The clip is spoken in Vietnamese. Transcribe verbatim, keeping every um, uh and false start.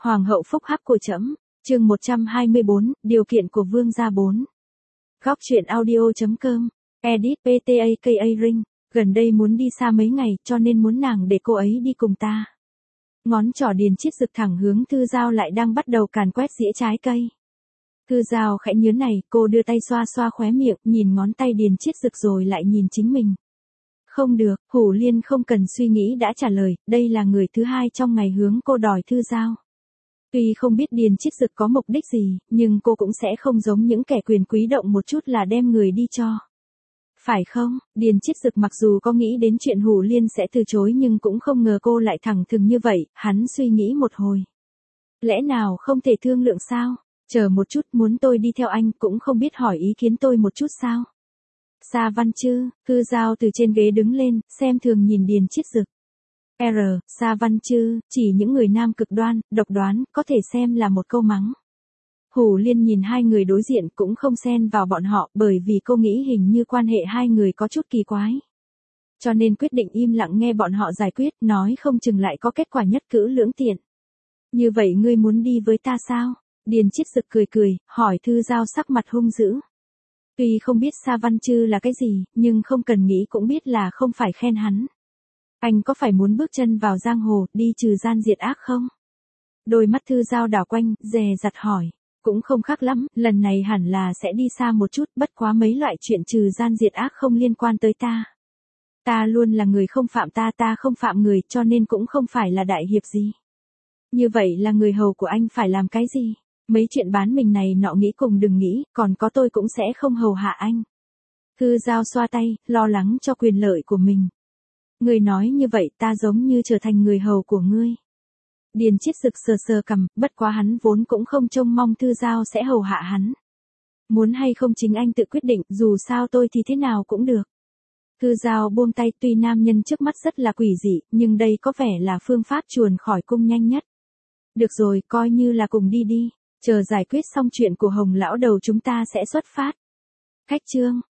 Hoàng hậu phúc hắc của trẫm, chương một trăm hai mươi bốn, điều kiện của vương gia bốn. Góc truyện audio.com, edit pê tê a ca ring, gần đây muốn đi xa mấy ngày cho nên muốn nàng để cô ấy đi cùng ta. Ngón trỏ Điền Chiết Dực thẳng hướng Thư Giao lại đang bắt đầu càn quét dĩa trái cây. Thư Giao khẽ nhớn này, cô đưa tay xoa xoa khóe miệng, nhìn ngón tay Điền Chiết Dực rồi lại nhìn chính mình. Không được, Hủ Liên không cần suy nghĩ đã trả lời, đây là người thứ hai trong ngày hướng cô đòi Thư Giao. Tuy không biết Điền Chiết Dực có mục đích gì, nhưng cô cũng sẽ không giống những kẻ quyền quý động một chút là đem người đi cho. Phải không? Điền Chiết Dực mặc dù có nghĩ đến chuyện Hủ Liên sẽ từ chối nhưng cũng không ngờ cô lại thẳng thừng như vậy, hắn suy nghĩ một hồi. Lẽ nào không thể thương lượng sao? Chờ một chút, muốn tôi đi theo anh cũng không biết hỏi ý kiến tôi một chút sao? Sa Văn Chư, Thư Giao từ trên ghế đứng lên, xem thường nhìn Điền Chiết Dực. R, Sa Văn Chư, chỉ những người nam cực đoan, độc đoán, có thể xem là một câu mắng. Hủ Liên nhìn hai người đối diện cũng không xen vào bọn họ bởi vì cô nghĩ hình như quan hệ hai người có chút kỳ quái. Cho nên quyết định im lặng nghe bọn họ giải quyết, nói không chừng lại có kết quả nhất cử lưỡng tiện. Như vậy ngươi muốn đi với ta sao? Điền Chiết Dực cười cười, hỏi Thư Giao sắc mặt hung dữ. Tuy không biết Sa Văn Chư là cái gì, nhưng không cần nghĩ cũng biết là không phải khen hắn. Anh có phải muốn bước chân vào giang hồ, đi trừ gian diệt ác không? Đôi mắt Thư Giao đảo quanh, dè dặt hỏi. Cũng không khác lắm, lần này hẳn là sẽ đi xa một chút, bất quá mấy loại chuyện trừ gian diệt ác không liên quan tới ta. Ta luôn là người không phạm ta, ta không phạm người, cho nên cũng không phải là đại hiệp gì. Như vậy là người hầu của anh phải làm cái gì? Mấy chuyện bán mình này nọ nghĩ cùng đừng nghĩ, còn có tôi cũng sẽ không hầu hạ anh. Thư Giao xoa tay, lo lắng cho quyền lợi của mình. Người nói như vậy ta giống như trở thành người hầu của ngươi. Điền Chiết Dực sờ sờ cằm, bất quá hắn vốn cũng không trông mong Thư Giao sẽ hầu hạ hắn. Muốn hay không chính anh tự quyết định, dù sao tôi thì thế nào cũng được. Thư Giao buông tay, tuy nam nhân trước mắt rất là quỷ dị, nhưng đây có vẻ là phương pháp chuồn khỏi cung nhanh nhất. Được rồi, coi như là cùng đi đi, chờ giải quyết xong chuyện của Hồng lão đầu chúng ta sẽ xuất phát. Khách trương,